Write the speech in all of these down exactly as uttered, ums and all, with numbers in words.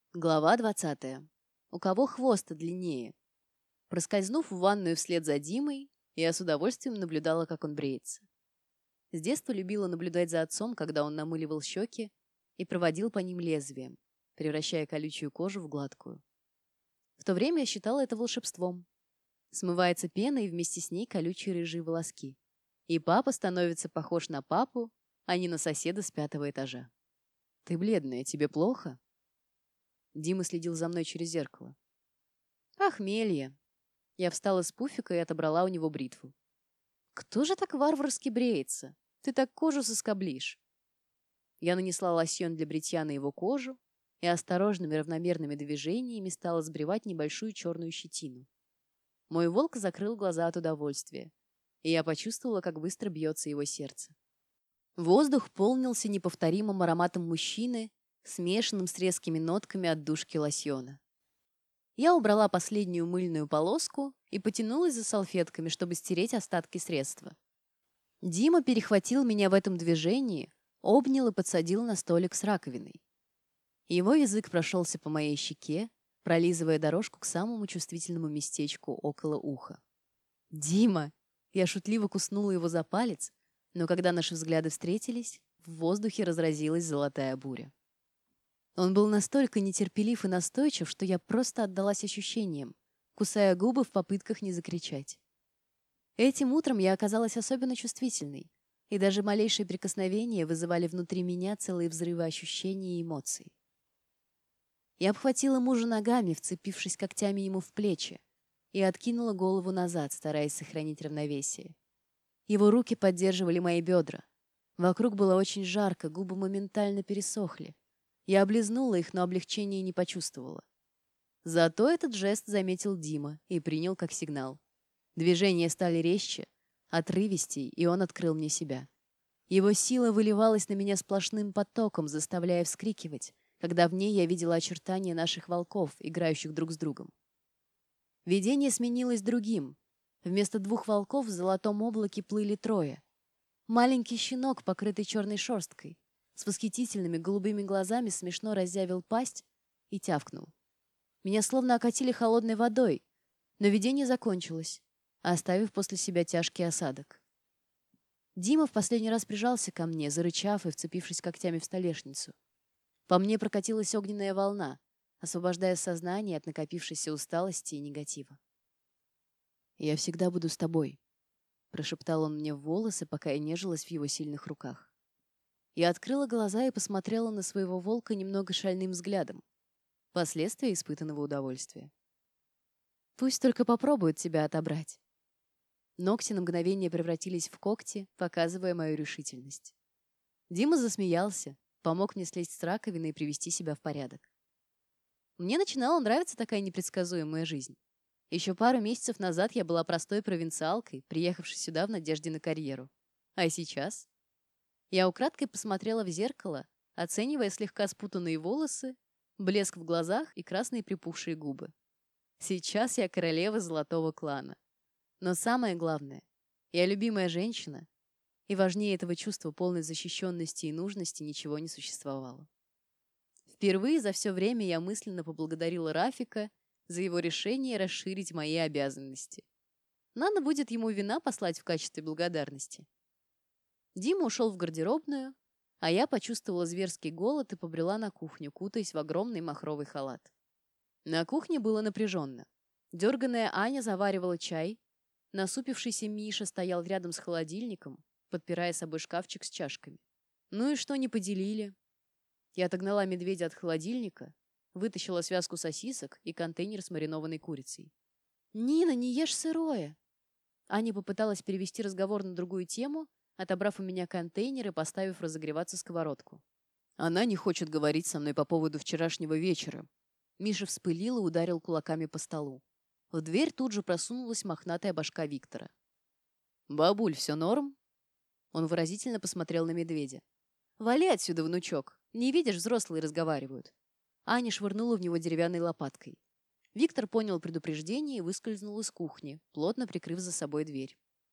Глава двадцатая. У кого хвост длиннее? Проскользнув в ванную вслед за Димой, я с удовольствием наблюдала, как он бреется. С детства любила наблюдать за отцом, когда он намыливал щеки и проводил по ним лезвием, превращая колючую кожу в гладкую. В то время я считала это волшебством. Смывается пена, и вместе с ней колючие рыжие волоски. И папа становится похож на папу, а не на соседа с пятого этажа. «Ты бледная, тебе плохо?» Дима следил за мной через зеркало. «Похмелье». Я встала с пуфика и отобрала у него бритву. «Кто же так варварски бреется? Ты так кожу соскоблишь». Я нанесла лосьон для бритья на его кожу и осторожными равномерными движениями стала сбривать небольшую черную щетину. Мой волк закрыл глаза от удовольствия, и я почувствовала, как быстро бьется его сердце. Воздух полнился неповторимым ароматом мужчины, смешанным с резкими нотками отдушки лосьона. Я убрала последнюю мыльную полоску и потянулась за салфетками, чтобы стереть остатки средства. Дима перехватил меня в этом движении, обнял и подсадил на столик с раковиной. Его язык прошелся по моей щеке, пролизывая дорожку к самому чувствительному местечку около уха. «Дима!» Я шутливо куснула его за палец, но когда наши взгляды встретились, в воздухе разразилась золотая буря. Он был настолько нетерпелив и настойчив, что я просто отдалась ощущениям, кусая губы в попытках не закричать. Этим утром я оказалась особенно чувствительной, и даже малейшие прикосновения вызывали внутри меня целые взрывы ощущений и эмоций. Я обхватила мужа ногами, вцепившись когтями ему в плечи, и откинула голову назад, стараясь сохранить равновесие. Его руки поддерживали мои бедра. Вокруг было очень жарко, губы моментально пересохли. Я облизнула их, но облегчения не почувствовала. Зато этот жест заметил Дима и принял как сигнал. Движения стали резче, отрывистей, и он открыл мне себя. Его сила выливалась на меня сплошным потоком, заставляя вскрикивать, когда в ней я видела очертания наших волков, играющих друг с другом. Видение сменилось другим. Вместо двух волков в золотом облаке плыли трое. Маленький щенок, покрытый черной шерсткой, с восхитительными голубыми глазами смешно разъявил пасть и тявкнул. Меня словно окатили холодной водой, но видение закончилось, оставив после себя тяжкий осадок. Дима в последний раз прижался ко мне, зарычав и вцепившись когтями в столешницу. По мне прокатилась огненная волна, освобождая сознание от накопившейся усталости и негатива. «Я всегда буду с тобой», — прошептал он мне в волосы, пока я нежилась в его сильных руках. Я открыла глаза и посмотрела на своего волка немного шальным взглядом. Последствия испытанного удовольствия. «Пусть только попробуют тебя отобрать». Ногти на мгновение превратились в когти, показывая мою решительность. Дима засмеялся, помог мне слезть с раковины и привести себя в порядок. Мне начинала нравиться такая непредсказуемая жизнь. Еще пару месяцев назад я была простой провинциалкой, приехавшей сюда в надежде на карьеру. А сейчас? Я украдкой посмотрела в зеркало, оценивая слегка спутанные волосы, блеск в глазах и красные припухшие губы. Сейчас я королева золотого клана. Но самое главное, я любимая женщина, и важнее этого чувства полной защищенности и нужности ничего не существовало. Впервые за все время я мысленно поблагодарила Рафика за его решение расширить мои обязанности. Надо будет ему вина послать в качестве благодарности. Дима ушел в гардеробную, а я почувствовала зверский голод и побрела на кухню, кутаясь в огромный махровый халат. На кухне было напряженно. Дерганая Аня заваривала чай, насупившийся Миша стоял рядом с холодильником, подпирая собой шкафчик с чашками. Ну и что не поделили? Я отогнала медведя от холодильника, вытащила связку сосисок и контейнер с маринованной курицей. «Нина, не ешь сырое!» Аня попыталась перевести разговор на другую тему, отобрав у меня контейнер и поставив разогреваться сковородку. Она не хочет говорить со мной по поводу вчерашнего вечера. Миша вспылил и ударил кулаками по столу. В дверь тут же просунулась мохнатая башка Виктора. «Бабуль, все норм?» Он выразительно посмотрел на медведя. «Вали отсюда, внучок! Не видишь, взрослые разговаривают!» Аня швырнула в него деревянной лопаткой. Виктор понял предупреждение и выскользнул из кухни, плотно прикрыв за собой дверь.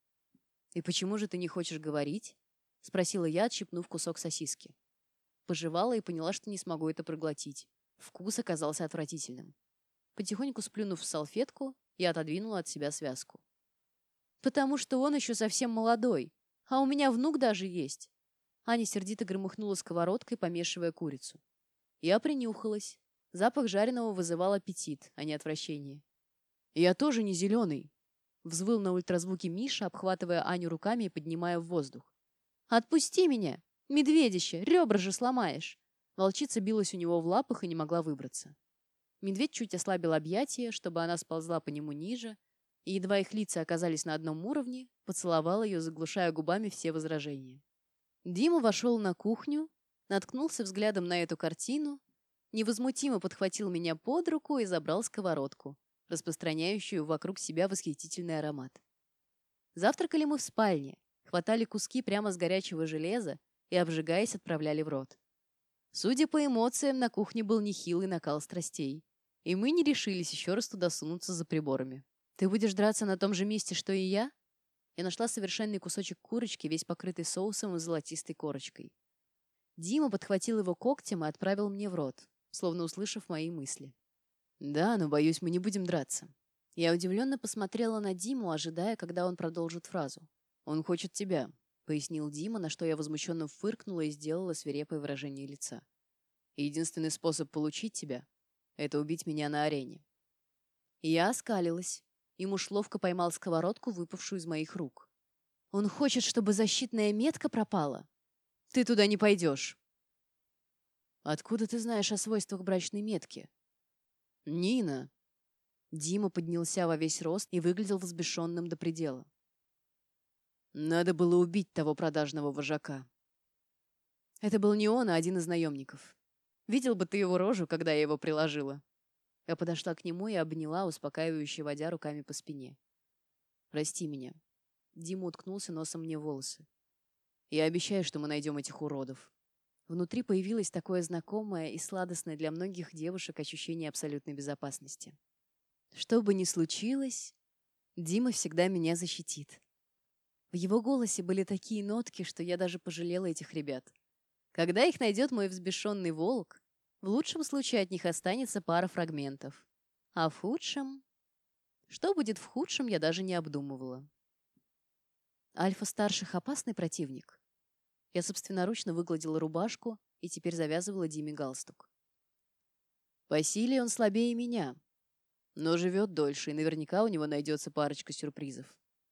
«И почему же ты не хочешь говорить?» — спросила я, отщипнув кусок сосиски. Пожевала и поняла, что не смогу это проглотить. Вкус оказался отвратительным. Потихоньку сплюнув в салфетку, я отодвинула от себя связку. «Потому что он еще совсем молодой, а у меня внук даже есть». Аня сердито громыхнула сковородкой, помешивая курицу. Я принюхалась. Запах жареного вызывал аппетит, а не отвращение. «Я тоже не зеленый», — взвыл на ультразвуке Миша, обхватывая Аню руками и поднимая в воздух. «Отпусти меня! Медведище! Ребра же сломаешь!» Волчица билась у него в лапах и не могла выбраться. Медведь чуть ослабил объятия, чтобы она сползла по нему ниже, и едва их лица оказались на одном уровне, поцеловал ее, заглушая губами все возражения. Дима вошел на кухню, наткнулся взглядом на эту картину, невозмутимо подхватил меня под руку и забрал сковородку, распространяющую вокруг себя восхитительный аромат. Завтракали мы в спальне, хватали куски прямо с горячего железа и, обжигаясь, отправляли в рот. Судя по эмоциям, на кухне был нехилый накал страстей, и мы не решились еще раз туда сунуться за приборами. «Ты будешь драться на том же месте, что и я?» Я нашла совершенный кусочек курочки, весь покрытый соусом и золотистой корочкой. Дима подхватил его когтем и отправил мне в рот, словно услышав мои мысли. «Да, но, боюсь, мы не будем драться». Я удивленно посмотрела на Диму, ожидая, когда он продолжит фразу. «Он хочет тебя», — пояснил Дима, на что я возмущенно фыркнула и сделала свирепое выражение лица. «Единственный способ получить тебя — это убить меня на арене». Я оскалилась, и муж ловко поймал сковородку, выпавшую из моих рук. «Он хочет, чтобы защитная метка пропала? Ты туда не пойдешь». «Откуда ты знаешь о свойствах брачной метки?» «Нина!» Дима поднялся во весь рост и выглядел взбешенным до предела. «Надо было убить того продажного вожака». Это был не он, а один из наемников. Видел бы ты его рожу, когда я его приложила. Я подошла к нему и обняла, успокаивающе водя руками по спине. «Прости меня». Дима уткнулся носом мне в волосы. «Я обещаю, что мы найдем этих уродов». Внутри появилось такое знакомое и сладостное для многих девушек ощущение абсолютной безопасности. Что бы ни случилось, Дима всегда меня защитит. В его голосе были такие нотки, что я даже пожалела этих ребят. Когда их найдет мой взбешенный волк, в лучшем случае от них останется пара фрагментов. А в худшем... Что будет в худшем, я даже не обдумывала. Альфа-старших опасный противник. Я собственноручно выгладила рубашку и теперь завязывала Диме галстук. По силе он слабее меня, но живет дольше, и наверняка у него найдется парочка сюрпризов.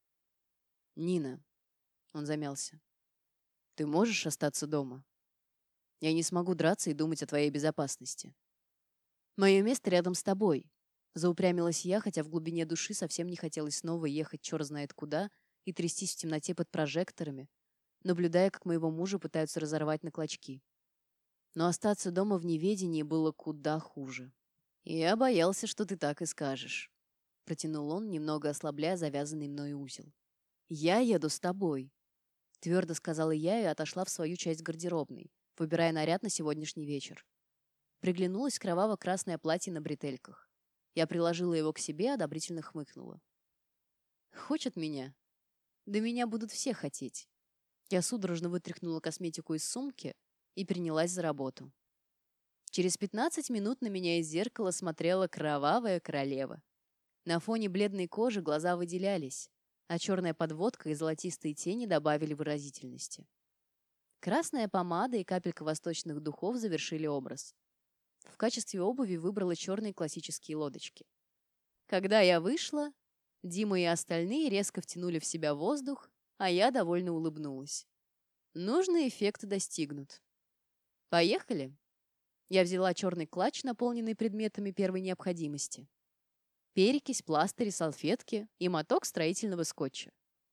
«Нина», — он замялся, — «ты можешь остаться дома? Я не смогу драться и думать о твоей безопасности». «Мое место рядом с тобой», — заупрямилась я, хотя в глубине души совсем не хотелось снова ехать черт знает куда и трястись в темноте под прожекторами, наблюдая, как моего мужа пытаются разорвать на клочки. Но остаться дома в неведении было куда хуже. «Я боялся, что ты так и скажешь», — протянул он, немного ослабляя завязанный мной узел. «Я еду с тобой», — твердо сказала я и отошла в свою часть гардеробной, выбирая наряд на сегодняшний вечер. Приглянулось кроваво-красное платье на бретельках. Я приложила его к себе, одобрительно хмыкнула. «Хочет меня? Да меня будут все хотеть». Я судорожно вытряхнула косметику из сумки и принялась за работу. Через пятнадцать минут на меня из зеркала смотрела кровавая королева. На фоне бледной кожи глаза выделялись, а черная подводка и золотистые тени добавили выразительности. Красная помада и капелька восточных духов завершили образ. В качестве обуви выбрала черные классические лодочки. Когда я вышла, Дима и остальные резко втянули в себя воздух, а я довольно улыбнулась. Нужный эффект достигнут. Поехали? Я взяла черный клатч, наполненный предметами первой необходимости. Перекись, пластыри, салфетки и моток строительного скотча.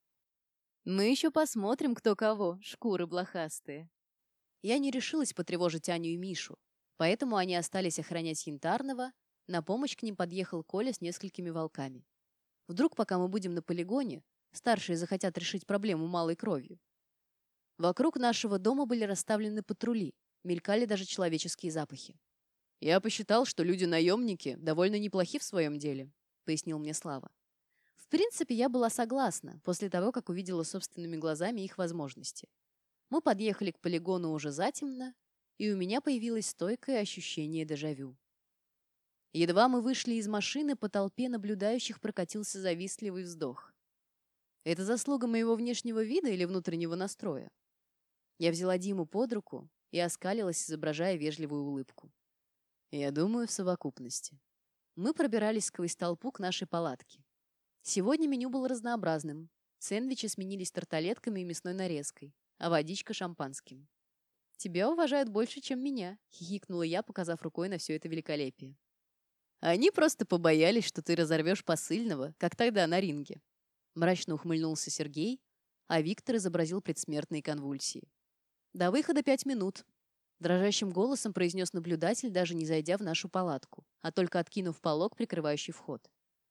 Мы еще посмотрим, кто кого, шкуры блохастые. Я не решилась потревожить Аню и Мишу, поэтому они остались охранять Янтарного. На помощь к ним подъехал Коля с несколькими волками. Вдруг, пока мы будем на полигоне, старшие захотят решить проблему малой кровью. Вокруг нашего дома были расставлены патрули, мелькали даже человеческие запахи. «Я посчитал, что люди-наемники довольно неплохи в своем деле», — пояснил мне Слава. В принципе, я была согласна, после того, как увидела собственными глазами их возможности. Мы подъехали к полигону уже затемно, и у меня появилось стойкое ощущение дежавю. Едва мы вышли из машины, по толпе наблюдающих прокатился завистливый вздох. Это заслуга моего внешнего вида или внутреннего настроя? Я взяла Диму под руку и оскалилась, изображая вежливую улыбку. Я думаю, в совокупности. Мы пробирались сквозь толпу к нашей палатке. Сегодня меню было разнообразным. Сэндвичи сменились тарталетками и мясной нарезкой, а водичка — шампанским. «Тебя уважают больше, чем меня», — хихикнула я, показав рукой на все это великолепие. «Они просто побоялись, что ты разорвешь посыльного, как тогда на ринге». Мрачно ухмыльнулся Сергей, а Виктор изобразил предсмертные конвульсии. «До выхода пять минут», — дрожащим голосом произнес наблюдатель, даже не зайдя в нашу палатку, а только откинув полог, прикрывающий вход.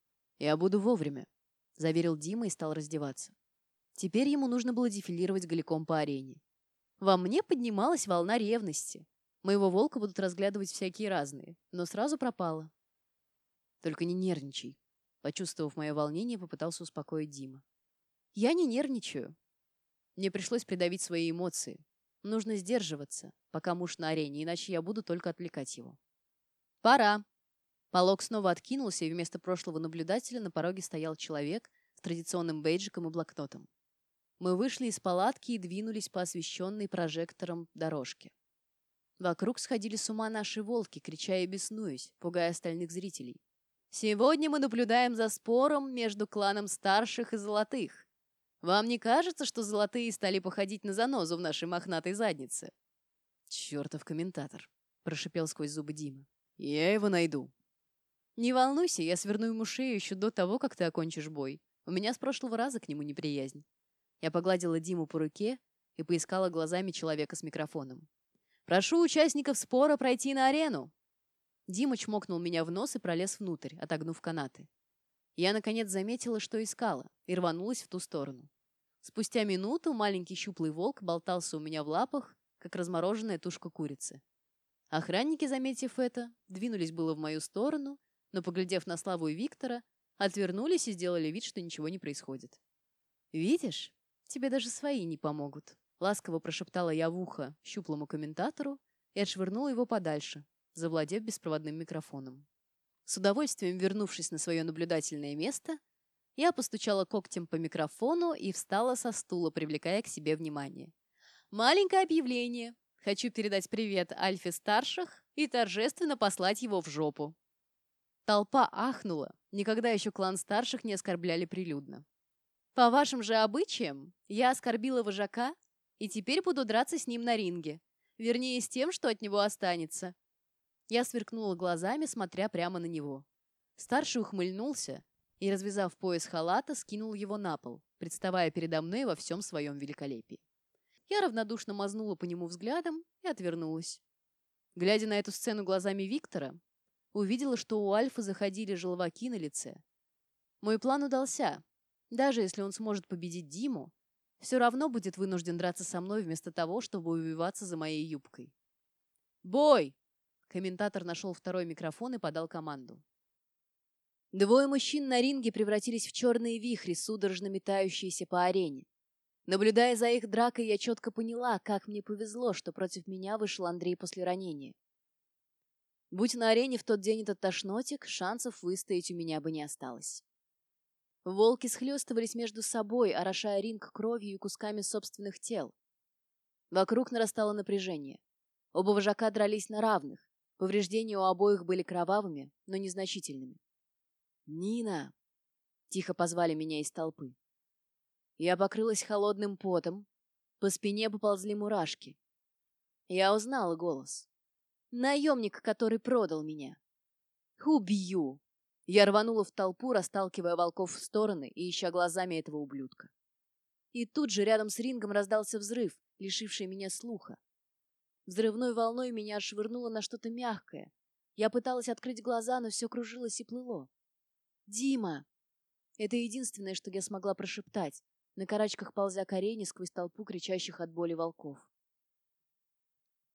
«Я буду вовремя», — заверил Дима и стал раздеваться. Теперь ему нужно было дефилировать голиком по арене. Во мне поднималась волна ревности. Моего волка будут разглядывать всякие разные, но сразу пропала. «Только не нервничай», — почувствовав мое волнение, попытался успокоить Дима. «Я не нервничаю. Мне пришлось придавить свои эмоции. Нужно сдерживаться, пока муж на арене, иначе я буду только отвлекать его». «Пора». Полог снова откинулся, и вместо прошлого наблюдателя на пороге стоял человек с традиционным бейджиком и блокнотом. Мы вышли из палатки и двинулись по освещенной прожектором дорожке. Вокруг сходили с ума наши волки, крича и беснуясь, пугая остальных зрителей. «Сегодня мы наблюдаем за спором между кланом старших и золотых. Вам не кажется, что золотые стали походить на занозу в нашей мохнатой заднице?» «Чертов комментатор», — прошипел сквозь зубы Дима. «Я его найду». «Не волнуйся, я сверну ему шею еще до того, как ты окончишь бой. У меня с прошлого раза к нему неприязнь». Я погладила Диму по руке и поискала глазами человека с микрофоном. «Прошу участников спора пройти на арену!» Дима чмокнул меня в нос и пролез внутрь, отогнув канаты. Я, наконец, заметила, что искала, и рванулась в ту сторону. Спустя минуту маленький щуплый волк болтался у меня в лапах, как размороженная тушка курицы. Охранники, заметив это, двинулись было в мою сторону, но, поглядев на Славу и Виктора, отвернулись и сделали вид, что ничего не происходит. «Видишь? Тебе даже свои не помогут», — ласково прошептала я в ухо щуплому комментатору и отшвырнула его подальше, завладев беспроводным микрофоном. С удовольствием вернувшись на свое наблюдательное место, я постучала когтем по микрофону и встала со стула, привлекая к себе внимание. «Маленькое объявление. Хочу передать привет Альфе старших и торжественно послать его в жопу». Толпа ахнула. Никогда еще клан старших не оскорбляли прилюдно. «По вашим же обычаям, я оскорбила вожака и теперь буду драться с ним на ринге. Вернее, с тем, что от него останется». Я сверкнула глазами, смотря прямо на него. Старший ухмыльнулся и, развязав пояс халата, скинул его на пол, представая передо мной во всем своем великолепии. Я равнодушно мазнула по нему взглядом и отвернулась. Глядя на эту сцену глазами Виктора, увидела, что у Альфы заходили желваки на лице. Мой план удался. Даже если он сможет победить Диму, все равно будет вынужден драться со мной вместо того, чтобы увиваться за моей юбкой. «Бой!» Комментатор нашел второй микрофон и подал команду. Двое мужчин на ринге превратились в черные вихри, судорожно метающиеся по арене. Наблюдая за их дракой, я четко поняла, как мне повезло, что против меня вышел Андрей после ранения. Будь на арене в тот день этот тошнотик, шансов выстоять у меня бы не осталось. Волки схлестывались между собой, орошая ринг кровью и кусками собственных тел. Вокруг нарастало напряжение. Оба вожака дрались на равных. Повреждения у обоих были кровавыми, но незначительными. «Нина!» — тихо позвали меня из толпы. Я покрылась холодным потом, по спине поползли мурашки. Я узнала голос. Наемник, который продал меня. «Убью!» Я рванула в толпу, расталкивая волков в стороны и ища глазами этого ублюдка. И тут же рядом с рингом раздался взрыв, лишивший меня слуха. Взрывной волной меня отшвырнуло на что-то мягкое. Я пыталась открыть глаза, но все кружилось и плыло. «Дима!» Это единственное, что я смогла прошептать, на карачках ползя к арене сквозь толпу кричащих от боли волков.